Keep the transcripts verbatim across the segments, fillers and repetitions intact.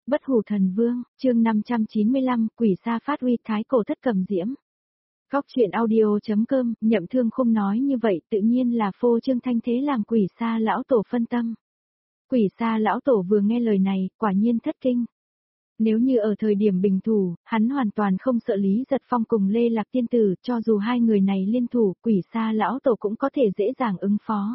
Bất hủ thần vương, chương năm trăm chín mươi lăm, quỷ sa phát uy thái cổ thất cầm diễm. Góc truyện audio.com, Nhậm Thương không nói như vậy tự nhiên là phô trương thanh thế làm quỷ sa lão tổ phân tâm. Quỷ sa lão tổ vừa nghe lời này, quả nhiên thất kinh. Nếu như ở thời điểm bình thủ, hắn hoàn toàn không sợ Lý Giật Phong cùng Lê Lạc Tiên Tử, cho dù hai người này liên thủ, quỷ sa lão tổ cũng có thể dễ dàng ứng phó.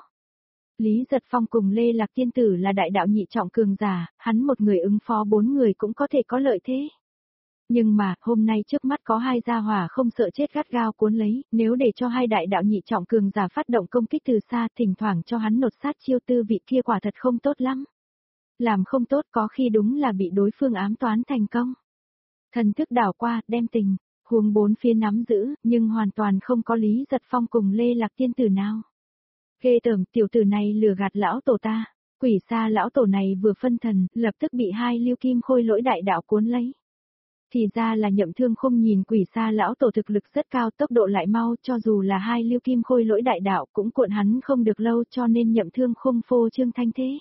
Lý Giật Phong cùng Lê Lạc Tiên Tử là đại đạo nhị trọng cường giả, hắn một người ứng phó bốn người cũng có thể có lợi thế. Nhưng mà, hôm nay trước mắt có hai gia hỏa không sợ chết gắt gao cuốn lấy, nếu để cho hai đại đạo nhị trọng cường giả phát động công kích từ xa, thỉnh thoảng cho hắn nột sát chiêu tư vị kia quả thật không tốt lắm. Làm không tốt có khi đúng là bị đối phương ám toán thành công. Thần thức đảo qua, đem tình, huống bốn phía nắm giữ, nhưng hoàn toàn không có Lý Giật Phong cùng Lê Lạc Tiên Tử nào. Ghê tởm, tiểu tử này lừa gạt lão tổ ta. Quỷ sa lão tổ này vừa phân thần, lập tức bị hai lưu kim khôi lỗi đại đạo cuốn lấy. Thì ra là Nhậm Thương không nhìn quỷ sa lão tổ thực lực rất cao, tốc độ lại mau, cho dù là hai lưu kim khôi lỗi đại đạo cũng cuộn hắn không được lâu, cho nên Nhậm Thương không phô trương thanh thế.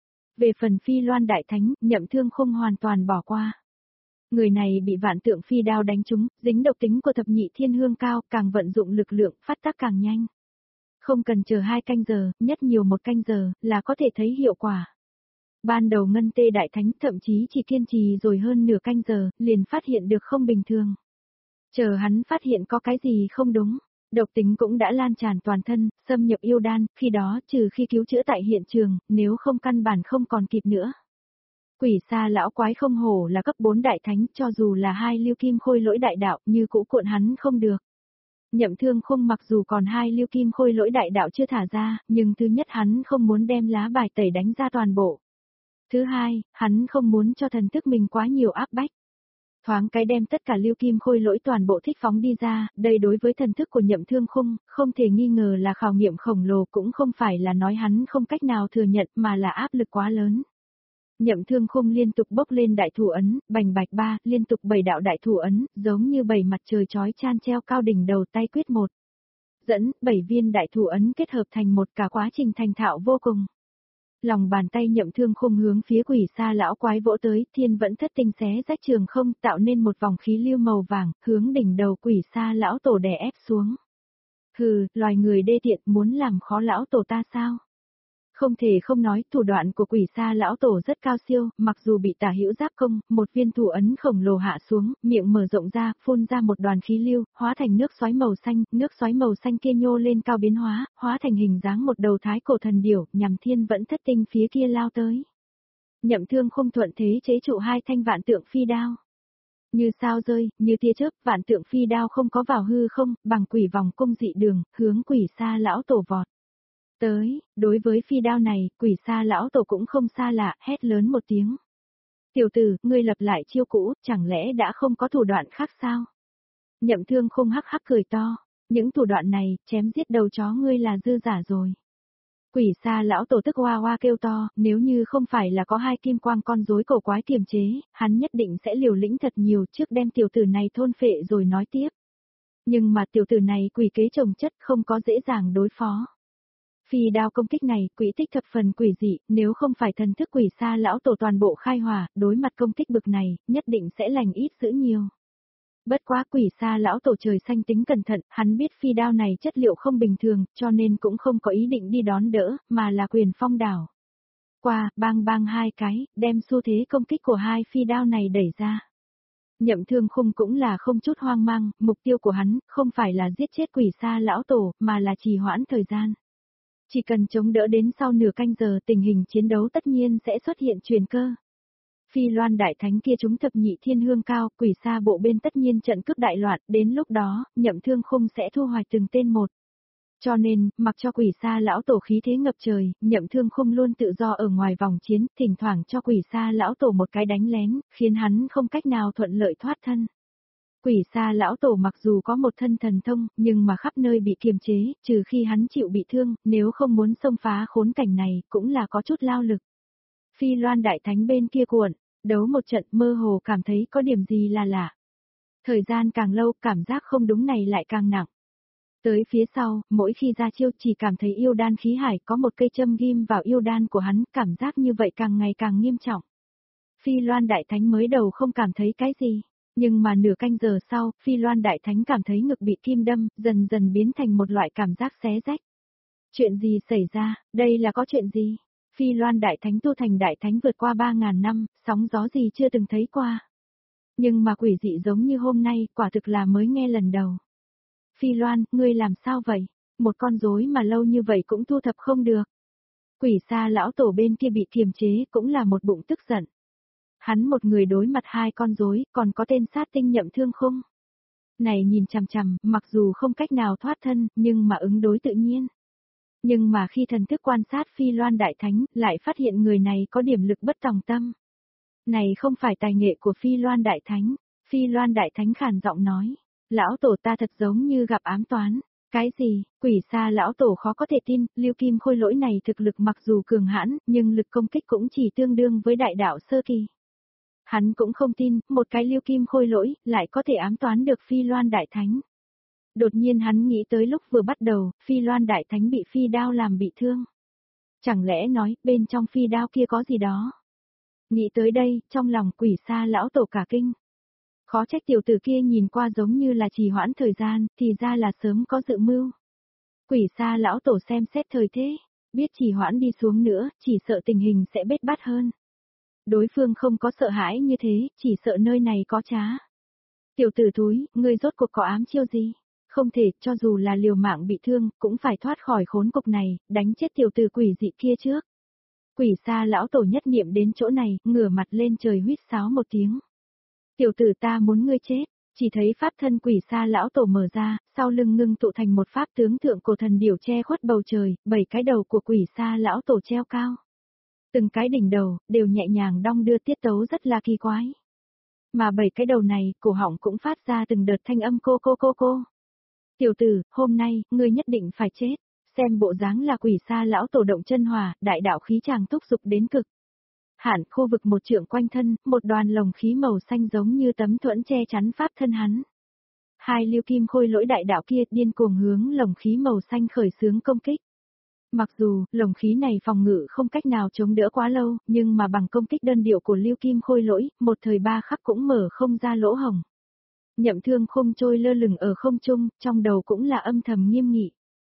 Về phần Phi Loan đại thánh, Nhậm Thương không hoàn toàn bỏ qua. Người này bị vạn tượng phi đao đánh trúng, dính độc tính của thập nhị thiên hương cao, càng vận dụng lực lượng, phát tác càng nhanh. Không cần chờ hai canh giờ, nhất nhiều một canh giờ, là có thể thấy hiệu quả. Ban đầu Ngân Tê Đại Thánh thậm chí chỉ kiên trì rồi hơn nửa canh giờ, liền phát hiện được không bình thường. Chờ hắn phát hiện có cái gì không đúng, độc tính cũng đã lan tràn toàn thân, xâm nhập yêu đan, khi đó trừ khi cứu chữa tại hiện trường, nếu không căn bản không còn kịp nữa. Quỷ sa lão quái không hổ là cấp bốn đại thánh, cho dù là hai lưu kim khôi lỗi đại đạo, như cũ cuộn hắn không được. Nhậm Thương không mặc dù còn hai lưu kim khôi lỗi đại đạo chưa thả ra, nhưng thứ nhất hắn không muốn đem lá bài tẩy đánh ra toàn bộ. Thứ hai, hắn không muốn cho thần thức mình quá nhiều áp bách. Thoáng cái đem tất cả lưu kim khôi lỗi toàn bộ thích phóng đi ra, đây đối với thần thức của Nhậm Thương không, không thể nghi ngờ là khảo nghiệm khổng lồ, cũng không phải là nói hắn không cách nào thừa nhận mà là áp lực quá lớn. Nhậm Thương Khung liên tục bốc lên đại thủ ấn, bành bạch ba, liên tục bảy đạo đại thủ ấn, giống như bảy mặt trời chói chan treo cao đỉnh đầu tay quyết một. Dẫn, bảy viên đại thủ ấn kết hợp thành một, cả quá trình thành thạo vô cùng. Lòng bàn tay Nhậm Thương Khung hướng phía quỷ sa lão quái vỗ tới, thiên vẫn thất tinh xé rách trường không, tạo nên một vòng khí lưu màu vàng, hướng đỉnh đầu quỷ sa lão tổ đè ép xuống. Hừ, loài người đê tiện, muốn làm khó lão tổ ta sao? Không thể không nói, thủ đoạn của quỷ sa lão tổ rất cao siêu, mặc dù bị tả hữu giáp công, một viên thủ ấn khổng lồ hạ xuống, miệng mở rộng ra, phun ra một đoàn khí lưu, hóa thành nước xoáy màu xanh, nước xoáy màu xanh kia nhô lên cao biến hóa, hóa thành hình dáng một đầu thái cổ thần điểu, nhằm thiên vẫn thất tinh phía kia lao tới. Nhậm Thương không thuận thế chế trụ hai thanh vạn tượng phi đao. Như sao rơi, như tia chớp, vạn tượng phi đao không có vào hư không, bằng quỷ vòng cung dị đường, hướng quỷ sa lão tổ vọt. Tới, đối với phi đao này, quỷ sa lão tổ cũng không xa lạ, hét lớn một tiếng. Tiểu tử, ngươi lập lại chiêu cũ, chẳng lẽ đã không có thủ đoạn khác sao? Nhậm Thương không hắc hắc cười to, những thủ đoạn này, chém giết đầu chó ngươi là dư giả rồi. Quỷ sa lão tổ tức hoa hoa kêu to, nếu như không phải là có hai kim quang con rối cổ quái kiềm chế, hắn nhất định sẽ liều lĩnh thật nhiều trước đem tiểu tử này thôn phệ rồi nói tiếp. Nhưng mà tiểu tử này quỷ kế trồng chất không có dễ dàng đối phó. Phi đao công kích này, quỹ tích thập phần quỷ dị, nếu không phải thần thức quỷ sa lão tổ toàn bộ khai hỏa, đối mặt công kích bực này, nhất định sẽ lành ít dữ nhiều. Bất quá quỷ sa lão tổ trời xanh tính cẩn thận, hắn biết phi đao này chất liệu không bình thường, cho nên cũng không có ý định đi đón đỡ, mà là quyền phong đảo. Qua, bang bang hai cái, đem xu thế công kích của hai phi đao này đẩy ra. Nhậm Thương Khung cũng là không chút hoang mang, mục tiêu của hắn, không phải là giết chết quỷ sa lão tổ, mà là trì hoãn thời gian. Chỉ cần chống đỡ đến sau nửa canh giờ tình hình chiến đấu tất nhiên sẽ xuất hiện chuyển cơ. Phi Loan đại thánh kia chúng thập nhị thiên hương cao, quỷ sa bộ bên tất nhiên trận cướp đại loạn, đến lúc đó, Nhậm Thương Khung sẽ thu hoạch từng tên một. Cho nên, mặc cho quỷ sa lão tổ khí thế ngập trời, Nhậm Thương Khung luôn tự do ở ngoài vòng chiến, thỉnh thoảng cho quỷ sa lão tổ một cái đánh lén, khiến hắn không cách nào thuận lợi thoát thân. Quỷ sa lão tổ mặc dù có một thân thần thông, nhưng mà khắp nơi bị kiềm chế, trừ khi hắn chịu bị thương, nếu không muốn xông phá khốn cảnh này, cũng là có chút lao lực. Phi Loan đại thánh bên kia cuộn, đấu một trận mơ hồ cảm thấy có điểm gì là lạ. Thời gian càng lâu, cảm giác không đúng này lại càng nặng. Tới phía sau, mỗi khi ra chiêu chỉ cảm thấy yêu đan khí hải có một cây châm ghim vào yêu đan của hắn, cảm giác như vậy càng ngày càng nghiêm trọng. Phi Loan Đại Thánh mới đầu không cảm thấy cái gì, nhưng mà nửa canh giờ sau, Phi Loan Đại Thánh cảm thấy ngực bị kim đâm, dần dần biến thành một loại cảm giác xé rách. Chuyện gì xảy ra, đây là có chuyện gì? Phi Loan Đại Thánh tu thành Đại Thánh vượt qua ba ngàn năm, sóng gió gì chưa từng thấy qua. Nhưng mà quỷ dị giống như hôm nay, quả thực là mới nghe lần đầu. Phi Loan, ngươi làm sao vậy? Một con rối mà lâu như vậy cũng thu thập không được. Quỷ xa lão tổ bên kia bị kiềm chế cũng là một bụng tức giận. Hắn một người đối mặt hai con rối, còn có tên sát tinh Nhậm Thương Khung. Này nhìn chằm chằm, mặc dù không cách nào thoát thân, nhưng mà ứng đối tự nhiên. Nhưng mà khi thần thức quan sát Phi Loan Đại Thánh, lại phát hiện người này có điểm lực bất tòng tâm. Này không phải tài nghệ của Phi Loan Đại Thánh. Phi Loan Đại Thánh khàn giọng nói, lão tổ ta thật giống như gặp ám toán. Cái gì, quỷ xa lão tổ khó có thể tin, Lưu Kim Khôi Lỗi này thực lực mặc dù cường hãn, nhưng lực công kích cũng chỉ tương đương với đại đạo sơ kỳ. Hắn cũng không tin, một cái Lưu Kim Khôi Lỗi, lại có thể ám toán được Phi Loan Đại Thánh. Đột nhiên hắn nghĩ tới lúc vừa bắt đầu, Phi Loan Đại Thánh bị phi đao làm bị thương. Chẳng lẽ nói, bên trong phi đao kia có gì đó? Nghĩ tới đây, trong lòng quỷ xa lão tổ cả kinh. Khó trách tiểu tử kia nhìn qua giống như là trì hoãn thời gian, thì ra là sớm có dự mưu. Quỷ xa lão tổ xem xét thời thế, biết trì hoãn đi xuống nữa, chỉ sợ tình hình sẽ bết bát hơn. Đối phương không có sợ hãi như thế, chỉ sợ nơi này có trá. Tiểu tử thúi, ngươi rốt cuộc có ám chiêu gì? Không thể, cho dù là liều mạng bị thương, cũng phải thoát khỏi khốn cục này, đánh chết tiểu tử quỷ dị kia trước. Quỷ xa lão tổ nhất niệm đến chỗ này, ngửa mặt lên trời huýt sáo một tiếng. Tiểu tử ta muốn ngươi chết, chỉ thấy pháp thân quỷ xa lão tổ mở ra, sau lưng ngưng tụ thành một pháp tướng thượng cổ thần điểu che khuất bầu trời, bảy cái đầu của quỷ xa lão tổ treo cao. Từng cái đỉnh đầu, đều nhẹ nhàng đong đưa tiết tấu rất là kỳ quái. Mà bảy cái đầu này, cổ họng cũng phát ra từng đợt thanh âm cô cô cô cô. Tiểu tử, hôm nay, ngươi nhất định phải chết. Xem bộ dáng là quỷ xa lão tổ động chân hỏa, đại đạo khí chàng thúc dục đến cực. Hạn khu vực một trượng quanh thân, một đoàn lồng khí màu xanh giống như tấm thuẫn che chắn pháp thân hắn. Hai Lưu Kim Khôi Lỗi đại đạo kia điên cuồng hướng lồng khí màu xanh khởi xướng công kích. Mặc dù, lồng khí này phòng ngự không cách nào chống đỡ quá lâu, nhưng mà bằng công kích đơn điệu của Lưu Kim Khôi Lỗi, một thời ba khắc cũng mở không ra lỗ hổng. Nhậm Thương Khung trôi lơ lửng ở không trung, trong đầu cũng là âm thầm nghiêm nghị.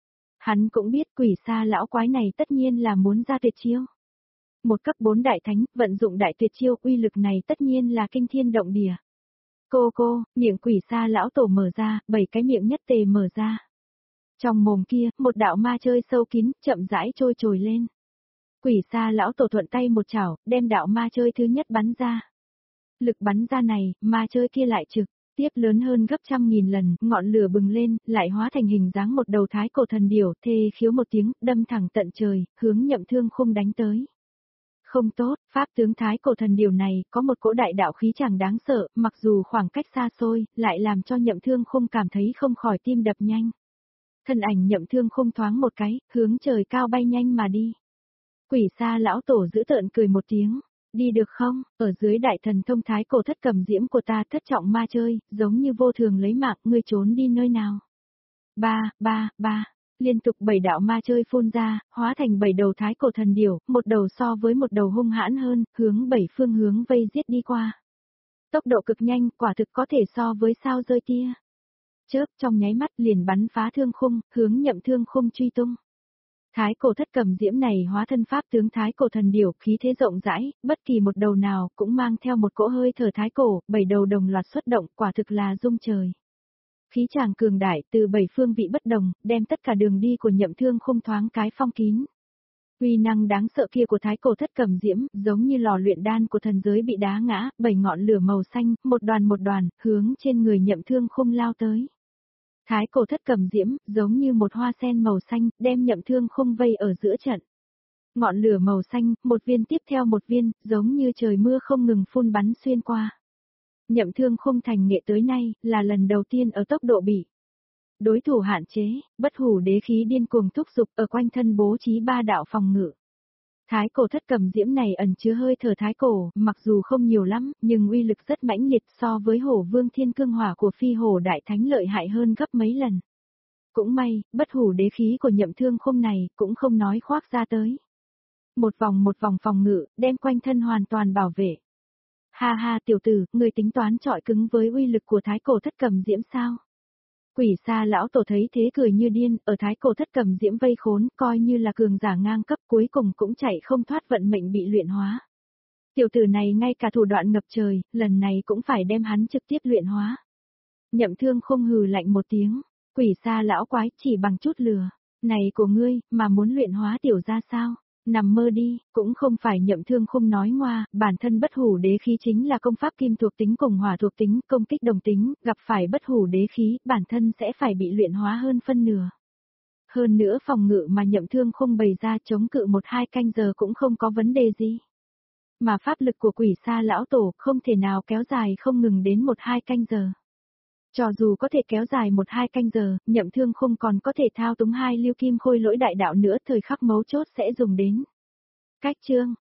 Hắn cũng biết quỷ xa lão quái này tất nhiên là muốn ra tuyệt chiêu. Một cấp bốn đại thánh, vận dụng đại tuyệt chiêu uy lực này tất nhiên là kinh thiên động địa. Cô cô, miệng quỷ xa lão tổ mở ra, bảy cái miệng nhất tề mở ra. Trong mồm kia, một đạo ma chơi sâu kín, chậm rãi trôi trồi lên. Quỷ xa lão tổ thuận tay một chảo, đem đạo ma chơi thứ nhất bắn ra. Lực bắn ra này, ma chơi kia lại trực tiếp lớn hơn gấp trăm nghìn lần, ngọn lửa bừng lên, lại hóa thành hình dáng một đầu thái cổ thần điểu, thê khiếu một tiếng, đâm thẳng tận trời, hướng Nhậm Thương Khung đánh tới. Không tốt, pháp tướng thái cổ thần điểu này, có một cỗ đại đạo khí chẳng đáng sợ, mặc dù khoảng cách xa xôi, lại làm cho Nhậm Thương Khung cảm thấy không khỏi tim đập nhanh. Thân ảnh Nhậm Thương Khung thoáng một cái, hướng trời cao bay nhanh mà đi. Quỷ xa lão tổ giữ tợn cười một tiếng. Đi được không, ở dưới đại thần thông thái cổ thất cầm diễm của ta thất trọng ma chơi, giống như vô thường lấy mạng, ngươi trốn đi nơi nào. Ba, ba, ba, liên tục bảy đạo ma chơi phun ra, hóa thành bảy đầu thái cổ thần điểu, một đầu so với một đầu hung hãn hơn, hướng bảy phương hướng vây giết đi qua. Tốc độ cực nhanh, quả thực có thể so với sao rơi tia. Chớp trong nháy mắt liền bắn phá Thương Khung, hướng Nhậm Thương Khung truy tung. Thái cổ thất cầm diễm này hóa thân pháp tướng thái cổ thần điểu, khí thế rộng rãi, bất kỳ một đầu nào cũng mang theo một cỗ hơi thở thái cổ, bảy đầu đồng loạt xuất động, quả thực là rung trời. Khí tràng cường đại từ bảy phương vị bất đồng, đem tất cả đường đi của Nhậm Thương Khung thoáng cái phong kín. Uy năng đáng sợ kia của thái cổ thất cầm diễm, giống như lò luyện đan của thần giới bị đá ngã, bảy ngọn lửa màu xanh, một đoàn một đoàn, hướng trên người Nhậm Thương Khung lao tới. Thái cổ thất cầm diễm, giống như một hoa sen màu xanh, đem Nhậm Thương Khung vây ở giữa trận. Ngọn lửa màu xanh, một viên tiếp theo một viên, giống như trời mưa không ngừng phun bắn xuyên qua. Nhậm Thương Khung thành nghệ tới nay, là lần đầu tiên ở tốc độ bị đối thủ hạn chế, bất hủ đế khí điên cuồng thúc giục ở quanh thân bố trí ba đạo phòng ngự. Thái cổ thất cầm diễm này ẩn chứa hơi thở thái cổ, mặc dù không nhiều lắm, nhưng uy lực rất mãnh liệt so với hổ vương thiên cương hỏa của phi hổ đại thánh lợi hại hơn gấp mấy lần. Cũng may, bất hủ đế khí của Nhậm Thương Khung này, cũng không nói khoác ra tới. Một vòng một vòng phòng ngự, đem quanh thân hoàn toàn bảo vệ. Ha ha tiểu tử, ngươi tính toán trọi cứng với uy lực của thái cổ thất cầm diễm sao? Quỷ xa lão tổ thấy thế cười như điên, ở thái cổ thất cầm diễm vây khốn, coi như là cường giả ngang cấp cuối cùng cũng chạy không thoát vận mệnh bị luyện hóa. Tiểu tử này ngay cả thủ đoạn ngập trời, lần này cũng phải đem hắn trực tiếp luyện hóa. Nhậm Thương không hừ lạnh một tiếng, quỷ xa lão quái chỉ bằng chút lừa, này của ngươi, mà muốn luyện hóa tiểu gia sao? Nằm mơ đi, cũng không phải Nhậm Thương không nói ngoa, bản thân bất hủ đế khí chính là công pháp kim thuộc tính cùng hỏa thuộc tính, công kích đồng tính, gặp phải bất hủ đế khí, bản thân sẽ phải bị luyện hóa hơn phân nửa. Hơn nữa phòng ngự mà Nhậm Thương không bày ra chống cự một hai canh giờ cũng không có vấn đề gì. Mà pháp lực của quỷ xa lão tổ không thể nào kéo dài không ngừng đến một hai canh giờ. Cho dù có thể kéo dài một hai canh giờ, Nhậm Thương không còn có thể thao túng hai lưu kim khôi lỗi đại đạo nữa, thời khắc mấu chốt sẽ dùng đến. Cách chương